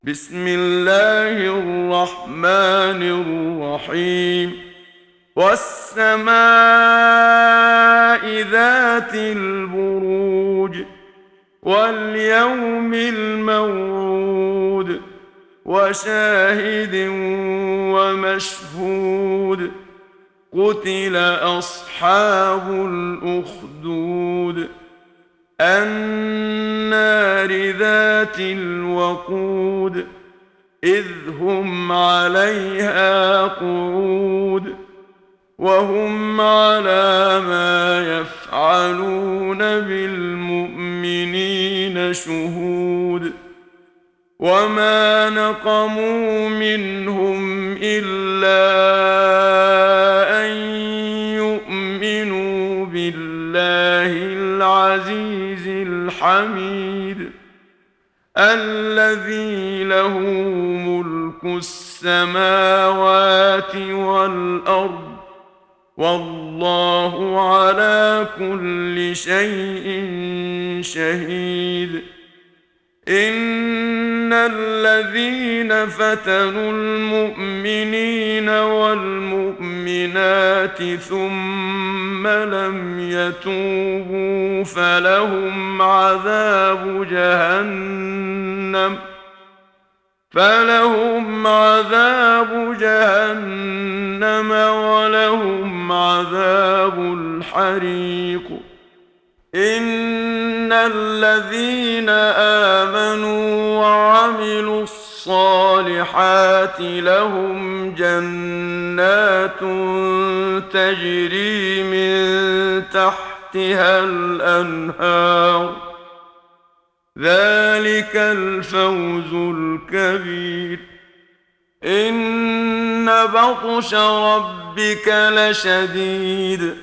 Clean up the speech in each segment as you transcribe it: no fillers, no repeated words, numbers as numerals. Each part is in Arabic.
بسم الله الرحمن الرحيم. والسماء ذات البروج واليوم الموعود وشاهد ومشهود. قتل أصحاب الأخدود النار ذات الوقود إذ هم عليها قعود وهم على ما يفعلون بالمؤمنين شهود. وما نقموا منهم إلا أن يؤمنوا بالله العزيز الحميد الذي له ملك السماوات والأرض والله على كل شيء شهيد. إن الذين فتنوا المؤمنين والمؤمنات ثم لم يتوبوا فلهم عذاب جهنم ولهم عذاب الحريق. إن الذين آمنوا وعملوا الصالحات لهم جنات تجري من تحتها الأنهار ذلك الفوز الكبير. إن بطش ربك لشديد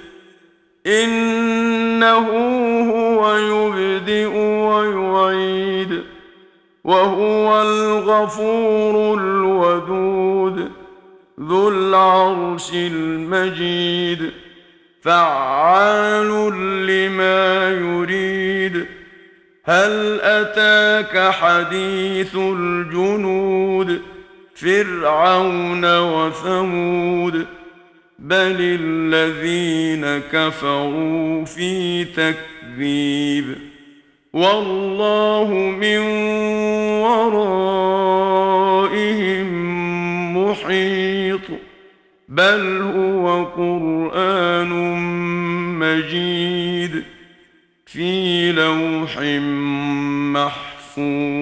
إنه هو يبدئ ويعيد وهو الغفور الودود ذو العرش المجيد فعال لما يريد. هل أتاك حديث الجنود فرعون وثمود بل الذين كفروا في تكذيب والله من ورائهم محيط. بل هو قرآن مجيد في لوح محفوظ.